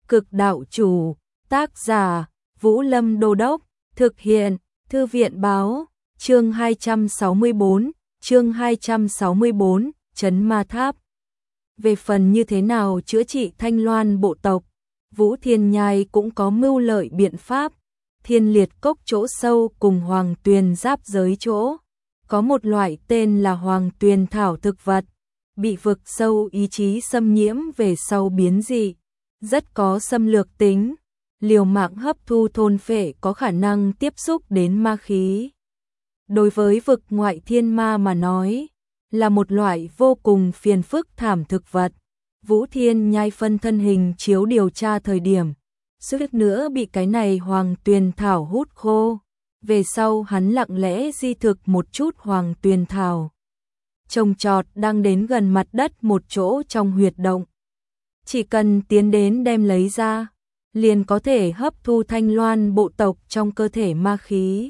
Cực đạo chủ, tác giả, Vũ Lâm Đô Đốc, thực hiện, Thư viện báo, chương 264, Trấn Ma Tháp. Về phần như thế nào chữa trị Thanh Loan bộ tộc, Vũ Thiên Nhai cũng có mưu lợi biện pháp. Thiên Liệt Cốc chỗ sâu cùng Hoàng Tuyền giáp giới chỗ, có một loại tên là Hoàng Tuyền thảo thực vật, bị vực sâu ý chí xâm nhiễm về sau biến dị, rất có xâm lược tính, liều mạng hấp thu thôn phệ có khả năng tiếp xúc đến ma khí. Đối với vực ngoại thiên ma mà nói, là một loại vô cùng phiền phức thảm thực vật. Vũ Thiên Nhai phân thân hình chiếu điều tra thời điểm, suýt nữa bị cái này Hoàng Tuyền thảo hút khô. Về sau hắn lặng lẽ di thực một chút Hoàng Tuyền thảo, trồng trọt đang đến gần mặt đất một chỗ trong huyệt động. Chỉ cần tiến đến đem lấy ra, liền có thể hấp thu Thanh Loan bộ tộc trong cơ thể ma khí.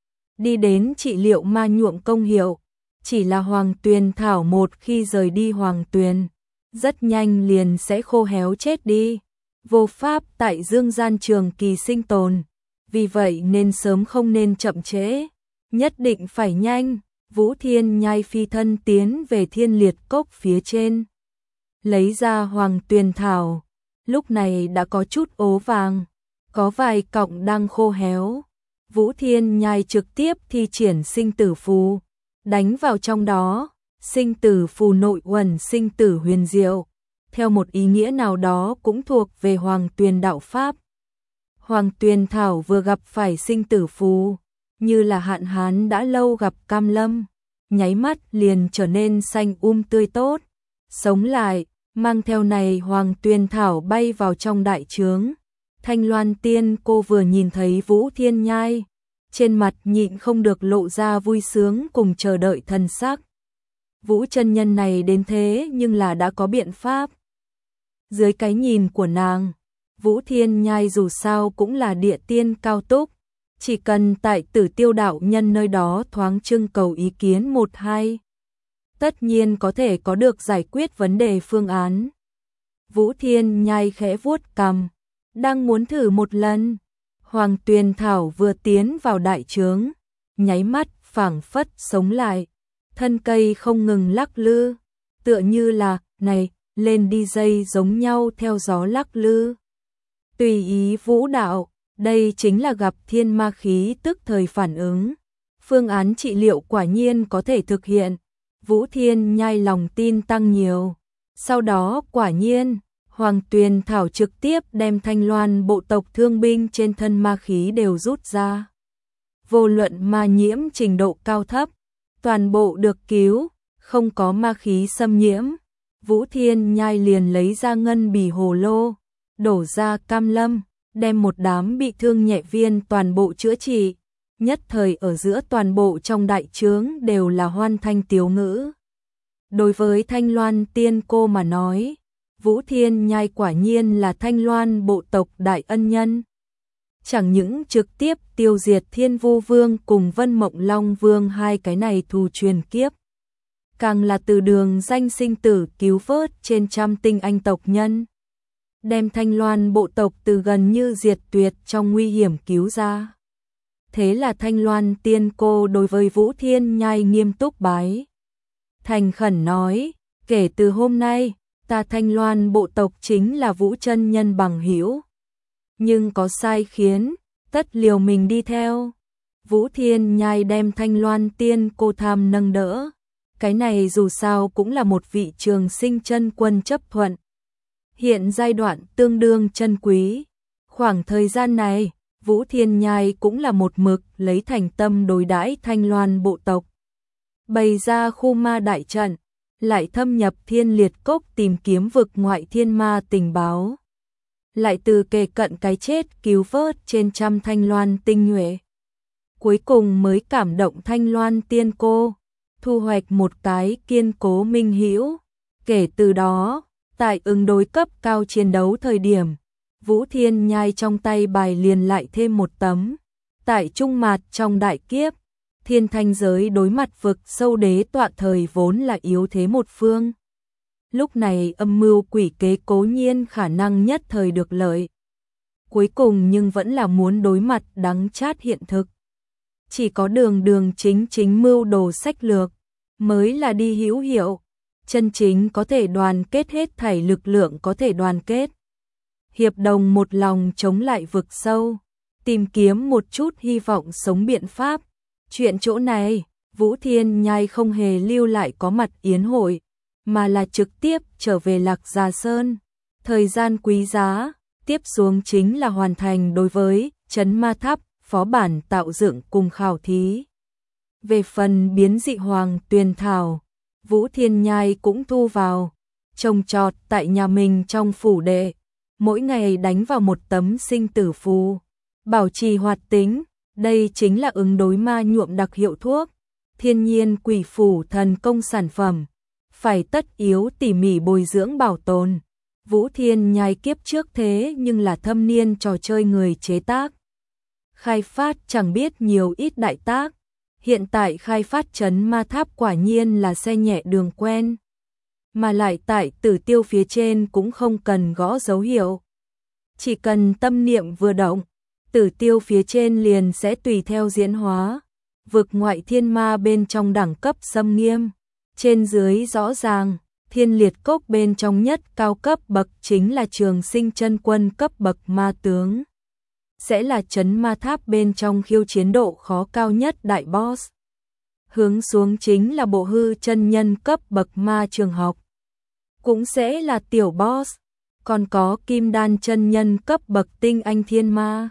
Đi đến trị liệu ma nhuộm công hiệu, chỉ là Hoàng Tuyền thảo một khi rời đi Hoàng Tuyền, rất nhanh liền sẽ khô héo chết đi, vô pháp tại dương gian trường kỳ sinh tồn. Vì vậy nên sớm không nên chậm trễ, nhất định phải nhanh. Vũ Thiên Nhai phi thân tiến về Thiên Liệt Cốc phía trên, lấy ra Hoàng Tuyền thảo, lúc này đã có chút ố vàng, có vài cọng đang khô héo. Vũ Thiên Nhai trực tiếp thi triển sinh tử phù, đánh vào trong đó. Sinh tử phù nội uẩn sinh tử huyền diệu, theo một ý nghĩa nào đó cũng thuộc về Hoàng Tuyền đạo pháp. Hoàng Tuyền thảo vừa gặp phải sinh tử phù, như là hạn hán đã lâu gặp cam lâm, nháy mắt liền trở nên xanh tươi tốt, sống lại, mang theo này Hoàng Tuyền thảo bay vào trong đại trướng. Thanh Loan tiên cô vừa nhìn thấy Vũ Thiên Nhai, trên mặt nhịn không được lộ ra vui sướng cùng chờ đợi thần sắc. Vũ chân nhân này đến thế nhưng là đã có biện pháp. Dưới cái nhìn của nàng, Vũ Thiên Nhai dù sao cũng là địa tiên cao túc, chỉ cần tại Tử Tiêu đạo nhân nơi đó thoáng trưng cầu ý kiến một hai, tất nhiên có thể có được giải quyết vấn đề phương án. Vũ Thiên Nhai khẽ vuốt cằm, đang muốn thử một lần. Hoàng Tuyền thảo vừa tiến vào đại trướng, nháy mắt phảng phất sống lại, thân cây không ngừng lắc lư, tựa như là này lên đi dây giống nhau theo gió lắc lư. Tùy ý vũ đạo, đây chính là gặp thiên ma khí tức thời phản ứng. Phương án trị liệu quả nhiên có thể thực hiện. Vũ Thiên Nhai lòng tin tăng nhiều. Sau đó quả nhiên, Hoàng Tuyền thảo trực tiếp đem Thanh Loan bộ tộc thương binh trên thân ma khí đều rút ra. Vô luận ma nhiễm trình độ cao thấp, toàn bộ được cứu, không có ma khí xâm nhiễm. Vũ Thiên Nhai liền lấy ra ngân bì hồ lô, đổ ra cam lâm, đem một đám bị thương nhẹ viên toàn bộ chữa trị. Nhất thời ở giữa toàn bộ trong đại trướng đều là hoan thanh tiếu ngữ. Đối với Thanh Loan tiên cô mà nói, Vũ Thiên Nhai quả nhiên là Thanh Loan bộ tộc đại ân nhân. Chẳng những trực tiếp tiêu diệt Thiên Vu Vương cùng Vân Mộng Long Vương hai cái này thù truyền kiếp, càng là từ đường danh sinh tử cứu vớt trên trăm tinh anh tộc nhân, đem Thanh Loan bộ tộc từ gần như diệt tuyệt trong nguy hiểm cứu ra. Thế là Thanh Loan tiên cô đối với Vũ Thiên Nhai nghiêm túc bái. Thành khẩn nói, kể từ hôm nay, ta Thanh Loan bộ tộc chính là Vũ chân nhân bằng hữu. Nhưng có sai khiến, tất liều mình đi theo. Vũ Thiên Nhai đem Thanh Loan tiên cô tham nâng đỡ. Cái này dù sao cũng là một vị trường sinh chân quân chấp thuận. Hiện giai đoạn tương đương chân quý. Khoảng thời gian này, Vũ Thiên Nhai cũng là một mực lấy thành tâm đối đãi Thanh Loan bộ tộc. Bày ra khu ma đại trận, lại thâm nhập Thiên Liệt Cốc tìm kiếm vực ngoại thiên ma tình báo. Lại từ kề cận cái chết cứu vớt trên trăm Thanh Loan tinh nhuệ. Cuối cùng mới cảm động Thanh Loan tiên cô, thu hoạch một cái kiên cố minh hữu. Kể từ đó, tại ứng đối cấp cao chiến đấu thời điểm, Vũ Thiên Nhai trong tay bài liền lại thêm một tấm. Tại trung mạt trong đại kiếp, thiên thanh giới đối mặt vực sâu đế tọa thời vốn là yếu thế một phương. Lúc này âm mưu quỷ kế cố nhiên khả năng nhất thời được lợi. Cuối cùng nhưng vẫn là muốn đối mặt đắng chát hiện thực. Chỉ có đường chính mưu đồ sách lược mới là đi hữu hiệu, chân chính có thể đoàn kết hết thảy lực lượng có thể đoàn kết. Hiệp đồng một lòng chống lại vực sâu, tìm kiếm một chút hy vọng sống biện pháp. Chuyện chỗ này, Vũ Thiên Nhai không hề lưu lại có mặt yến hội, mà là trực tiếp trở về Lạc Gia Sơn. Thời gian quý giá, tiếp xuống chính là hoàn thành đối với Trấn Ma Tháp phó bản tạo dựng cùng khảo thí. Về phần biến dị hoàng tuyền thảo, Vũ Thiên Nhai cũng thu vào, trồng trọt tại nhà mình trong phủ đệ, mỗi ngày đánh vào một tấm sinh tử phù, bảo trì hoạt tính, đây chính là ứng đối ma nhuộm đặc hiệu thuốc, thiên nhiên quỷ phủ thần công sản phẩm, phải tất yếu tỉ mỉ bồi dưỡng bảo tồn. Vũ Thiên Nhai kiếp trước thế nhưng là thâm niên trò chơi người chế tác. Khai phát chẳng biết nhiều ít đại tác, hiện tại khai phát Trấn Ma Tháp quả nhiên là xe nhẹ đường quen. Mà lại tại Tử Tiêu phía trên cũng không cần gõ dấu hiệu. Chỉ cần tâm niệm vừa động, Tử Tiêu phía trên liền sẽ tùy theo diễn hóa. Vực ngoại thiên ma bên trong đẳng cấp xâm nghiêm, trên dưới rõ ràng, Thiên Liệt Cốc bên trong nhất cao cấp bậc chính là Trường Sinh Chân Quân cấp bậc ma tướng. Sẽ là Trấn Ma Tháp bên trong khiêu chiến độ khó cao nhất đại boss. Hướng xuống chính là Bộ Hư chân nhân cấp bậc ma trường học. Cũng sẽ là tiểu boss, còn có Kim Đan chân nhân cấp bậc tinh anh thiên ma.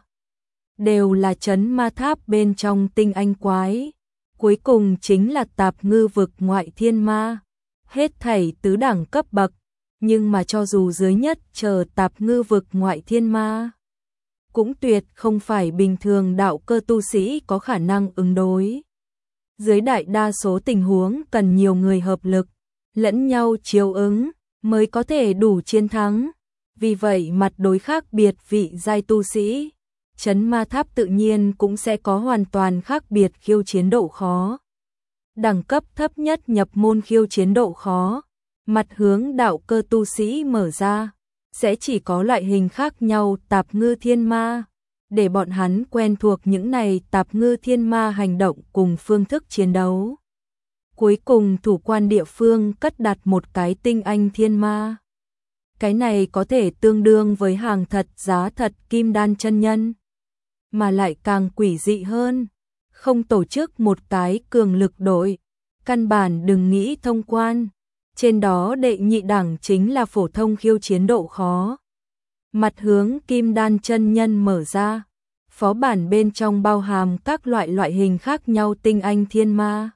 Đều là Trấn Ma Tháp bên trong tinh anh quái. Cuối cùng chính là Tạp Ngư vực ngoại thiên ma. Hết thảy tứ đẳng cấp bậc, nhưng mà cho dù dưới nhất chờ Tạp Ngư vực ngoại thiên ma, cũng tuyệt không phải bình thường đạo cơ tu sĩ có khả năng ứng đối. Dưới đại đa số tình huống cần nhiều người hợp lực, lẫn nhau chiếu ứng, mới có thể đủ chiến thắng. Vì vậy mặt đối khác biệt vị giai tu sĩ, Trấn Ma Tháp tự nhiên cũng sẽ có hoàn toàn khác biệt khiêu chiến độ khó. Đẳng cấp thấp nhất nhập môn khiêu chiến độ khó, mặt hướng đạo cơ tu sĩ mở ra, sẽ chỉ có loại hình khác nhau tạp ngư thiên ma, để bọn hắn quen thuộc những này tạp ngư thiên ma hành động cùng phương thức chiến đấu. Cuối cùng thủ quan địa phương cất đặt một cái tinh anh thiên ma. Cái này có thể tương đương với hàng thật giá thật Kim Đan chân nhân, mà lại càng quỷ dị hơn. Không tổ chức một cái cường lực đội, căn bản đừng nghĩ thông quan. Trên đó đệ nhị đẳng chính là phổ thông khiêu chiến độ khó. Mặt hướng Kim Đan chân nhân mở ra, phó bản bên trong bao hàm các loại hình khác nhau tinh anh thiên ma.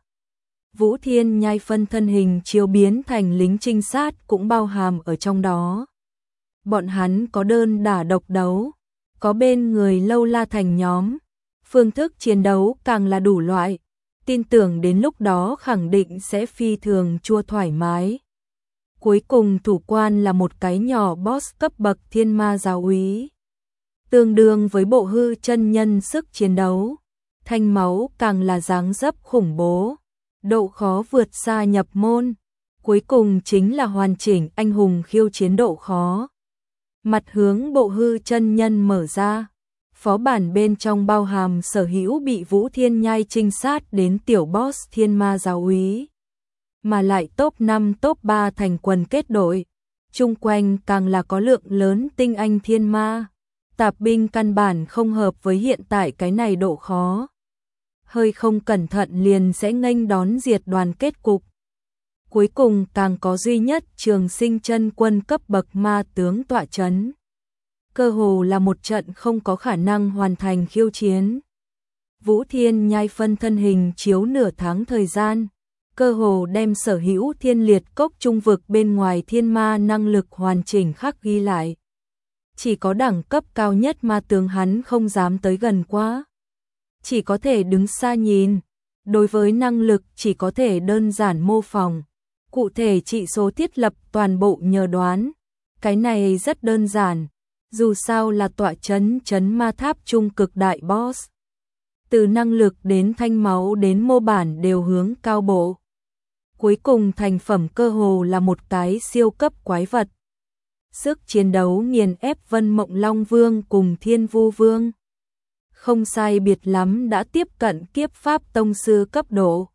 Vũ Thiên Nhai phân thân hình chiếu biến thành lính trinh sát cũng bao hàm ở trong đó. Bọn hắn có đơn đả độc đấu, có bên người lâu la thành nhóm, phương thức chiến đấu càng là đủ loại, tin tưởng đến lúc đó khẳng định sẽ phi thường chua thoải mái. Cuối cùng thủ quan là một cái nhỏ boss cấp bậc thiên ma giáo úy, tương đương với Bộ Hư chân nhân sức chiến đấu, thanh máu càng là dáng dấp khủng bố, độ khó vượt xa nhập môn. Cuối cùng chính là hoàn chỉnh anh hùng khiêu chiến độ khó. Mặt hướng Bộ Hư chân nhân mở ra, phó bản bên trong bao hàm sở hữu bị Vũ Thiên Nhai trinh sát đến tiểu boss thiên ma giáo úy, mà lại top 5 top 3 thành quần kết đội, chung quanh càng là có lượng lớn tinh anh thiên ma. Tạp binh căn bản không hợp với hiện tại cái này độ khó, hơi không cẩn thận liền sẽ nghênh đón diệt đoàn kết cục. Cuối cùng càng có duy nhất Trường Sinh chân quân cấp bậc ma tướng tọa chấn, cơ hồ là một trận không có khả năng hoàn thành khiêu chiến. Vũ Thiên Nhai phân thân hình chiếu nửa tháng thời gian, cơ hồ đem sở hữu Thiên Liệt Cốc trung vực bên ngoài thiên ma năng lực hoàn chỉnh khắc ghi lại. Chỉ có đẳng cấp cao nhất ma tướng hắn không dám tới gần quá, chỉ có thể đứng xa nhìn, đối với năng lực chỉ có thể đơn giản mô phỏng, cụ thể trị số thiết lập toàn bộ nhờ đoán. Cái này rất đơn giản, dù sao là tọa chấn Trấn Ma Tháp trung cực đại boss. Từ năng lực đến thanh máu đến mô bản đều hướng cao bộ. Cuối cùng thành phẩm cơ hồ là một cái siêu cấp quái vật. Sức chiến đấu nghiền ép Vân Mộng Long Vương cùng Thiên Vu Vương. Không sai biệt lắm đã tiếp cận kiếp pháp tông sư cấp độ.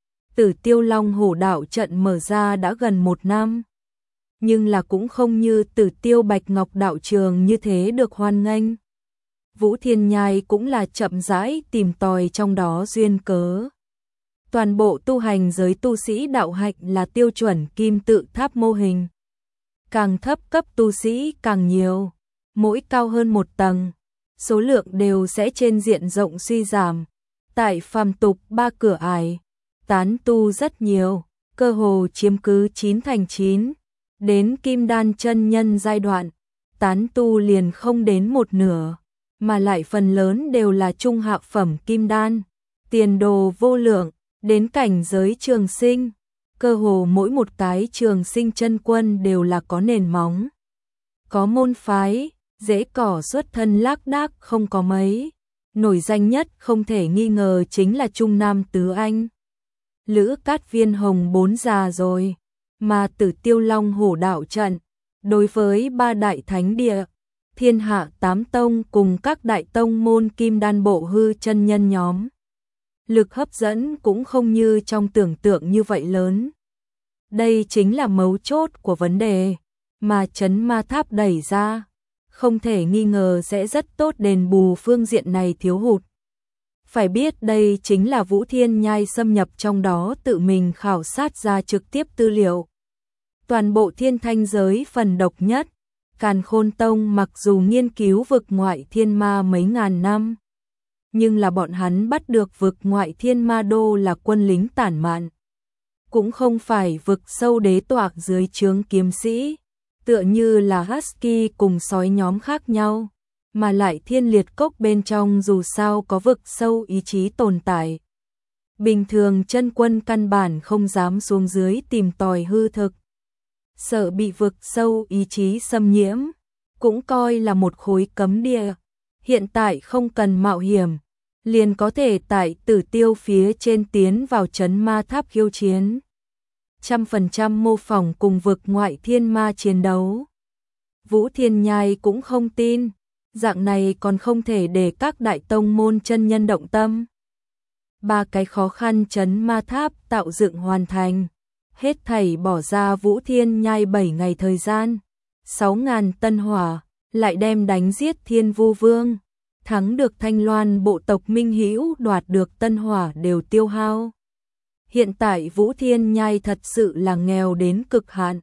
Tử Tiêu Long Hổ đạo trận mở ra đã gần 1 năm. Nhưng là cũng không như Tử Tiêu Bạch Ngọc đạo trường như thế được hoan nghênh. Vũ Thiên Nhai cũng là chậm rãi tìm tòi trong đó duyên cớ. Toàn bộ tu hành giới tu sĩ đạo hạnh là tiêu chuẩn kim tự tháp mô hình. Càng thấp cấp tu sĩ càng nhiều, mỗi cao hơn 1 tầng, số lượng đều sẽ trên diện rộng suy giảm. Tại phàm tục 3 cửa ải, tán tu rất nhiều, cơ hồ chiếm cứ 9 thành 9. Đến kim đan chân nhân giai đoạn, tán tu liền không đến 1/2, mà lại phần lớn đều là trung hạ phẩm kim đan, tiền đồ vô lượng. Đến cảnh giới trường sinh, cơ hồ mỗi một cái trường sinh chân quân đều là có nền móng, có môn phái, dễ cỏ xuất thân lác đác không có mấy. Nổi danh nhất không thể nghi ngờ chính là Trung Nam Tứ Anh. Lữ Cát Viên Hồng 4 già rồi, mà Tử Tiêu Long Hổ đạo trận, đối với 3 đại thánh địa, thiên hạ 8 tông cùng các đại tông môn kim đan bộ hư chân nhân nhóm. Lực hấp dẫn cũng không như trong tưởng tượng như vậy lớn. Đây chính là mấu chốt của vấn đề mà Chấn Ma Tháp đẩy ra, không thể nghi ngờ sẽ rất tốt đền bù phương diện này thiếu hụt. Phải biết đây chính là Vũ Thiên Nhai xâm nhập trong đó tự mình khảo sát ra trực tiếp tư liệu. Toàn bộ thiên thanh giới phần độc nhất, Càn Khôn Tông mặc dù nghiên cứu vực ngoại thiên ma mấy ngàn năm, nhưng là bọn hắn bắt được vực ngoại thiên ma đô là quân lính tản mạn. Cũng không phải vực sâu đế toạc dưới trướng kiếm sĩ, tựa như là Husky cùng sói nhóm khác nhau, mà lại thiên liệt cốc bên trong dù sao có vực sâu ý chí tồn tại. Bình thường chân quân căn bản không dám xuống dưới tìm tòi hư thực, sợ bị vực sâu ý chí xâm nhiễm, cũng coi là một khối cấm địa. Hiện tại không cần mạo hiểm, liền có thể tại Tử Tiêu phía trên tiến vào Chấn Ma Tháp khiêu chiến. 100% mô phỏng cùng vực ngoại thiên ma chiến đấu. Vũ Thiên Nhai cũng không tin, dạng này còn không thể để các đại tông môn chân nhân động tâm. 3 cái khó khăn Chấn Ma Tháp tạo dựng hoàn thành, hết thảy bỏ ra Vũ Thiên Nhai 7 ngày thời gian, 6.000 tân hỏa, lại đem đánh giết Thiên Vu Vương, thắng được Thanh Loan bộ tộc Minh Hữu, đoạt được tân hỏa đều tiêu hao. Hiện tại Vũ Thiên Nhai thật sự là nghèo đến cực hạn,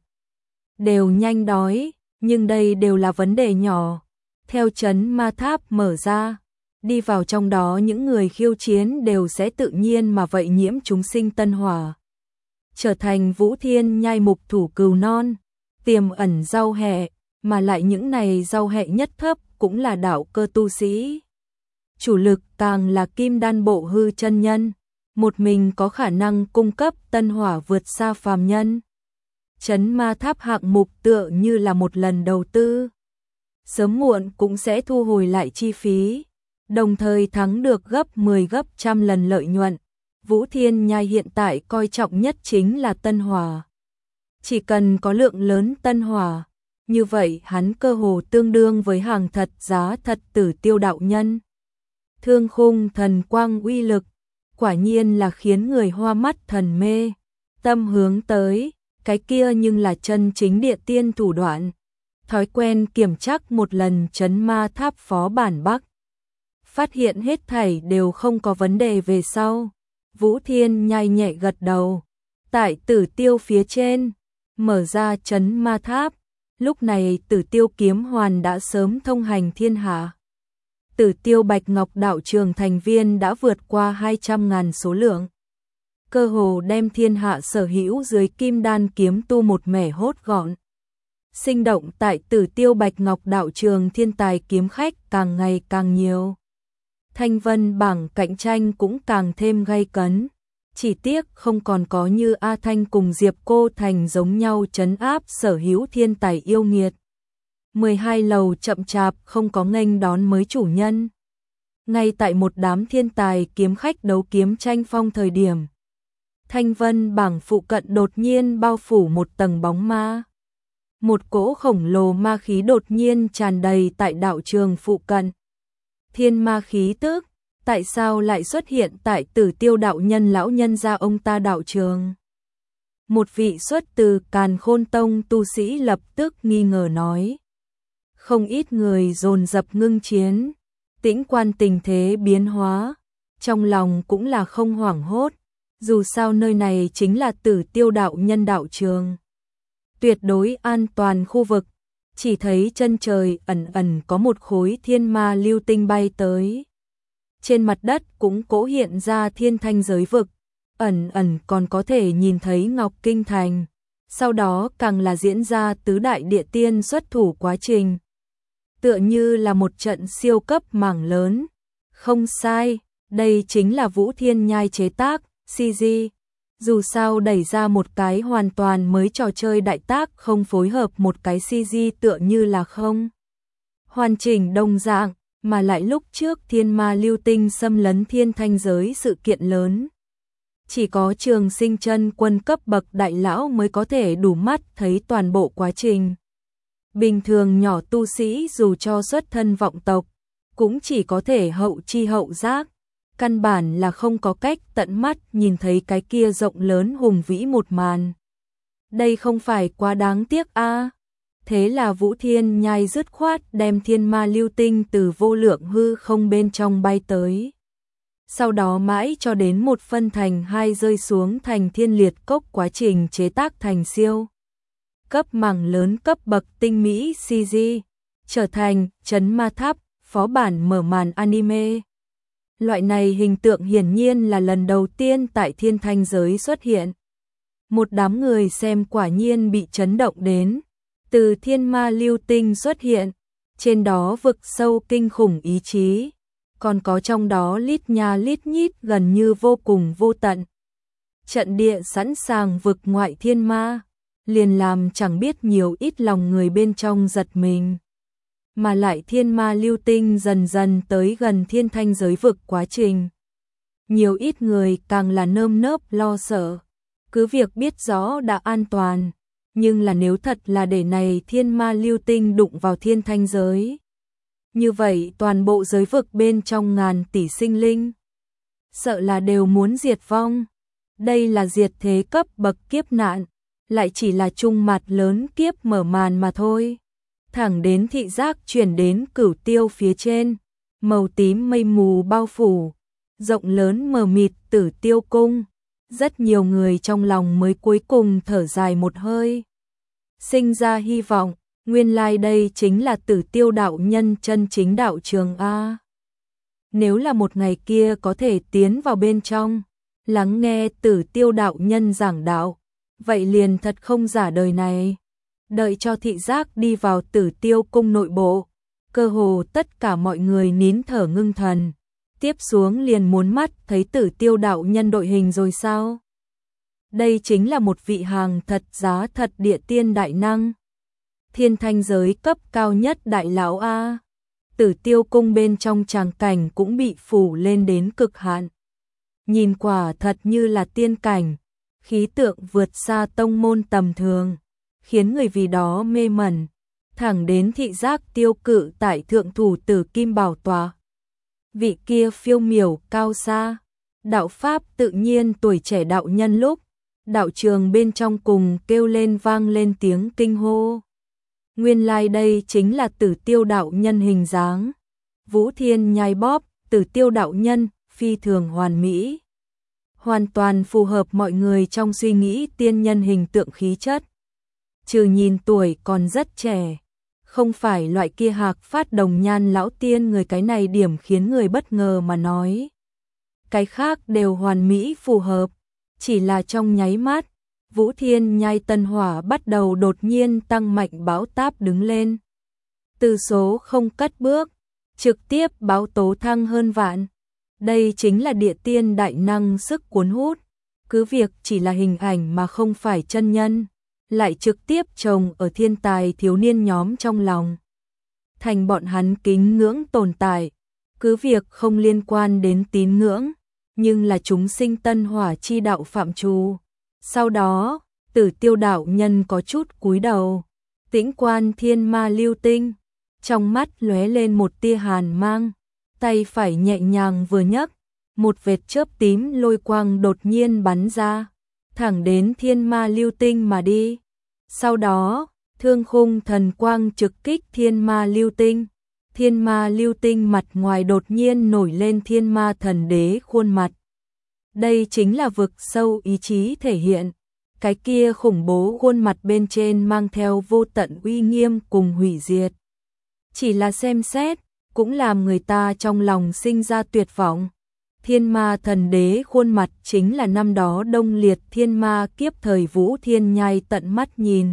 đều nhanh đói, nhưng đây đều là vấn đề nhỏ. Theo Chấn Ma Tháp mở ra, đi vào trong đó những người khiêu chiến đều sẽ tự nhiên mà vậy nhiễm chúng sinh tân hỏa, trở thành Vũ Thiên Nhai mục thủ cừu non, tiềm ẩn rau hẹ, mà lại những này rau hẹ nhất thấp cũng là đạo cơ tu sĩ. Chủ lực càng là kim đan bộ hư chân nhân, một mình có khả năng cung cấp tân hỏa vượt xa phàm nhân. Chấn Ma Tháp hạng mục tựa như là một lần đầu tư, sớm muộn cũng sẽ thu hồi lại chi phí, đồng thời thắng được gấp 10 gấp trăm lần lợi nhuận. Vũ Thiên Nhai hiện tại coi trọng nhất chính là tân hỏa. Chỉ cần có lượng lớn tân hỏa, như vậy hắn cơ hồ tương đương với hàng thật giá thật Tử Tiêu đạo nhân. Thương khung thần quang uy lực, quả nhiên là khiến người hoa mắt thần mê, tâm hướng tới, cái kia nhưng là chân chính địa tiên thủ đoạn. Thói quen kiểm trắc một lần Chấn Ma Tháp phó bản Bắc, phát hiện hết thảy đều không có vấn đề về sau. Vũ Thiên Nhai nhẹ gật đầu, tại Tử Tiêu phía trên, mở ra Chấn Ma Tháp, lúc này Tử Tiêu kiếm hoàn đã sớm thông hành thiên hạ. Tử Tiêu Bạch Ngọc đạo trường thành viên đã vượt qua 200.000 số lượng, cơ hồ đem thiên hạ sở hữu dưới kim đan kiếm tu một mẻ hốt gọn. Sinh động tại Tử Tiêu Bạch Ngọc đạo trường thiên tài kiếm khách càng ngày càng nhiều. Thanh vân bảng cạnh tranh cũng càng thêm gay cấn, chỉ tiếc không còn có như A Thanh cùng Diệp Cô Thành giống nhau trấn áp sở hữu thiên tài yêu nghiệt. 12 lầu chậm chạp không có nghênh đón mới chủ nhân. Ngay tại một đám thiên tài kiếm khách đấu kiếm tranh phong thời điểm, Thanh vân bảng phụ cận đột nhiên bao phủ một tầng bóng ma. Một cỗ khổng lồ ma khí đột nhiên tràn đầy tại đạo trường phụ cận. Thiên ma khí tức, tại sao lại xuất hiện tại Tử Tiêu đạo nhân lão nhân gia ông ta đạo trường? Một vị xuất từ Càn Khôn Tông tu sĩ lập tức nghi ngờ nói. Không ít người dồn dập ngưng chiến, tĩnh quan tình thế biến hóa, trong lòng cũng là không hoảng hốt, dù sao nơi này chính là Tử Tiêu đạo nhân đạo trường. Tuyệt đối an toàn khu vực, chỉ thấy chân trời ẩn ẩn có một khối thiên ma lưu tinh bay tới. Trên mặt đất cũng cố hiện ra thiên thanh giới vực, ẩn ẩn còn có thể nhìn thấy Ngọc Kinh Thành, sau đó càng là diễn ra tứ đại địa tiên xuất thủ quá trình. Tựa như là một trận siêu cấp mảng lớn. Không sai, đây chính là Vũ Thiên Nhai chế tác, CG. Dù sao đẩy ra một cái hoàn toàn mới trò chơi đại tác không phối hợp một cái CG tựa như là không hoàn chỉnh đồng dạng, mà lại lúc trước thiên ma lưu tinh xâm lấn thiên thanh giới sự kiện lớn. Chỉ có Trường Sinh chân quân cấp bậc đại lão mới có thể đủ mắt thấy toàn bộ quá trình. Bình thường nhỏ tu sĩ dù cho xuất thân vọng tộc, cũng chỉ có thể hậu chi hậu giác, căn bản là không có cách tận mắt nhìn thấy cái kia rộng lớn hùng vĩ một màn. Đây không phải quá đáng tiếc a? Thế là Vũ Thiên Nhai dứt khoát đem thiên ma lưu tinh từ vô lượng hư không bên trong bay tới. Sau đó mãi cho đến một phân thành hai rơi xuống thành thiên liệt cốc quá trình chế tác thành siêu cấp mảng lớn cấp bậc tinh mỹ CG, trở thành Trấn Ma Tháp, phó bản mở màn anime. Loại này hình tượng hiển nhiên là lần đầu tiên tại thiên thanh giới xuất hiện. Một đám người xem quả nhiên bị chấn động đến. Từ thiên ma lưu tinh xuất hiện, trên đó vực sâu kinh khủng ý chí, còn có trong đó lít nha lít nhít gần như vô cùng vô tận. Trận địa sẵn sàng vực ngoại thiên ma, liền làm chẳng biết nhiều ít lòng người bên trong giật mình. Mà lại thiên ma lưu tinh dần dần tới gần thiên thanh giới vực quá trình. Nhiều ít người càng là nơm nớp lo sợ, cứ việc biết rõ đã an toàn, nhưng là nếu thật là để này thiên ma lưu tinh đụng vào thiên thanh giới, như vậy toàn bộ giới vực bên trong ngàn tỷ sinh linh, sợ là đều muốn diệt vong. Đây là diệt thế cấp bậc kiếp nạn, lại chỉ là trung mặt lớn kiếp mở màn mà thôi. Thẳng đến thị giác chuyển đến Cửu Tiêu phía trên, màu tím mây mù bao phủ, rộng lớn mờ mịt Tử Tiêu cung, rất nhiều người trong lòng mới cuối cùng thở dài một hơi. Sinh ra hy vọng, nguyên lai đây chính là Tử Tiêu đạo nhân chân chính đạo trường a. Nếu là một ngày kia có thể tiến vào bên trong, lắng nghe Tử Tiêu đạo nhân giảng đạo, vậy liền thật không giả đời này. Đợi cho thị giác đi vào Tử Tiêu cung nội bộ, cơ hồ tất cả mọi người nín thở ngưng thần, tiếp xuống liền muốn mắt thấy Tử Tiêu đạo nhân đội hình rồi sao? Đây chính là một vị hàng thật giá thật địa tiên đại năng, thiên thanh giới cấp cao nhất đại lão a. Tử Tiêu cung bên trong tràng cảnh cũng bị phủ lên đến cực hạn. Nhìn quả thật như là tiên cảnh, khí tượng vượt xa tông môn tầm thường, khiến người vì đó mê mẩn, thẳng đến thị giác tiêu cự tại thượng thủ Tử Kim Bảo Tòa. Vị kia phiêu miểu cao xa, đạo pháp tự nhiên tuổi trẻ đạo nhân lúc, đạo trường bên trong cùng kêu lên vang lên tiếng kinh hô. Nguyên lai đây chính là Tử Tiêu đạo nhân hình dáng. Vũ Thiên Nhai bóp, Tử Tiêu đạo nhân, phi thường hoàn mỹ. Hoàn toàn phù hợp mọi người trong suy nghĩ tiên nhân hình tượng khí chất. Trừ nhìn tuổi còn rất trẻ, không phải loại kia hạc phát đồng nhan lão tiên người, cái này điểm khiến người bất ngờ mà nói. Cái khác đều hoàn mỹ phù hợp, chỉ là trong nháy mắt, Vũ Thiên Nhai tân hỏa bắt đầu đột nhiên tăng mạnh bão táp đứng lên. Từ số không cất bước, trực tiếp báo tố thăng hơn vạn. Đây chính là địa tiên đại năng sức cuốn hút, cứ việc chỉ là hình ảnh mà không phải chân nhân, lại trực tiếp trồng ở thiên tài thiếu niên nhóm trong lòng. Thành bọn hắn kính ngưỡng tồn tại, cứ việc không liên quan đến tín ngưỡng, nhưng là chúng sinh tân hỏa chi đạo phạm trù. Sau đó, Tử Tiêu đạo nhân có chút cúi đầu, tĩnh quan thiên ma lưu tinh, trong mắt lóe lên một tia hàn mang, tay phải nhẹ nhàng vừa nhấc, một vệt chớp tím lôi quang đột nhiên bắn ra, thẳng đến thiên ma lưu tinh mà đi. Sau đó, thương khung thần quang trực kích thiên ma lưu tinh. Thiên ma lưu tinh mặt ngoài đột nhiên nổi lên thiên ma thần đế khuôn mặt. Đây chính là vực sâu ý chí thể hiện. Cái kia khủng bố khuôn mặt bên trên mang theo vô tận uy nghiêm cùng hủy diệt. Chỉ là xem xét, cũng làm người ta trong lòng sinh ra tuyệt vọng. Thiên ma thần đế khuôn mặt chính là năm đó đông liệt thiên ma kiếp thời Vũ Thiên Nhai tận mắt nhìn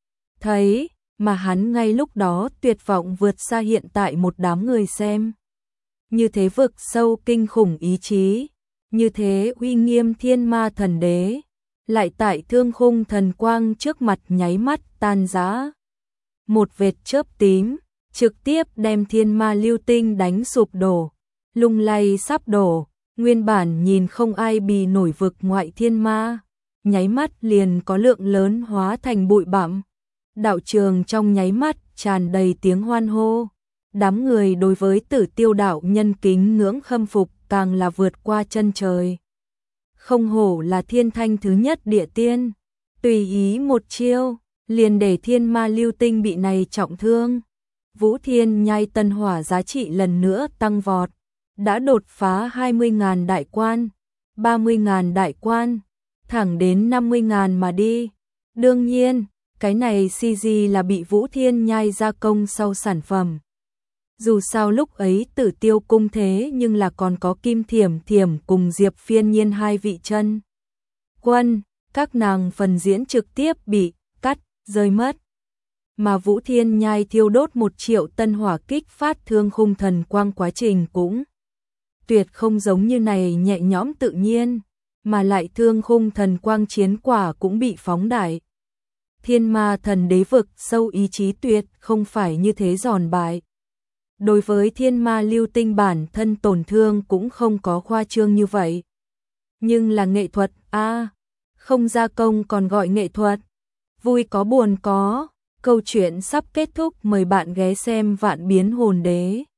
thấy, mà hắn ngay lúc đó tuyệt vọng vượt xa hiện tại một đám người xem. Như thế vực sâu kinh khủng ý chí, như thế uy nghiêm thiên ma thần đế, lại tại thương khung thần quang trước mặt nháy mắt tan rã. Một vệt chớp tím, trực tiếp đem thiên ma lưu tinh đánh sụp đổ, lung lay sắp đổ, nguyên bản nhìn không ai bì nổi vực ngoại thiên ma, nháy mắt liền có lượng lớn hóa thành bụi bặm. Đạo trường trong nháy mắt tràn đầy tiếng hoan hô, đám người đối với Tử Tiêu đạo nhân kính ngưỡng khâm phục càng là vượt qua chân trời. Không hổ là thiên thanh thứ nhất địa tiên, tùy ý một chiêu, liền để thiên ma lưu tinh bị này trọng thương. Vũ Thiên Nhai tân hỏa giá trị lần nữa tăng vọt, đã đột phá 20.000 đại quan, 30.000 đại quan, thẳng đến 50.000 mà đi. Đương nhiên, cái này CG là bị Vũ Thiên Nhai gia công sau sản phẩm. Dù sao lúc ấy Tử Tiêu cung thế nhưng là còn có Kim Thiểm Thiểm cùng Diệp Phiên Nhiên hai vị chân quân, các nàng phần diễn trực tiếp bị cắt, rơi mất. Mà Vũ Thiên Nhai thiêu đốt 1 triệu tân hỏa kích phát thương khung thần quang quá trình cũng tuyệt không giống như này nhẹ nhõm tự nhiên, mà lại thương khung thần quang chiến quả cũng bị phóng đại. Thiên ma thần đế vực sâu ý chí tuyệt không phải như thế giòn bại. Đối với thiên ma lưu tinh bản thân tổn thương cũng không có khoa trương như vậy. Nhưng là nghệ thuật, không gia công còn gọi nghệ thuật. Vui có buồn có, câu chuyện sắp kết thúc, mời bạn ghé xem Vạn Biến Hồn Đế.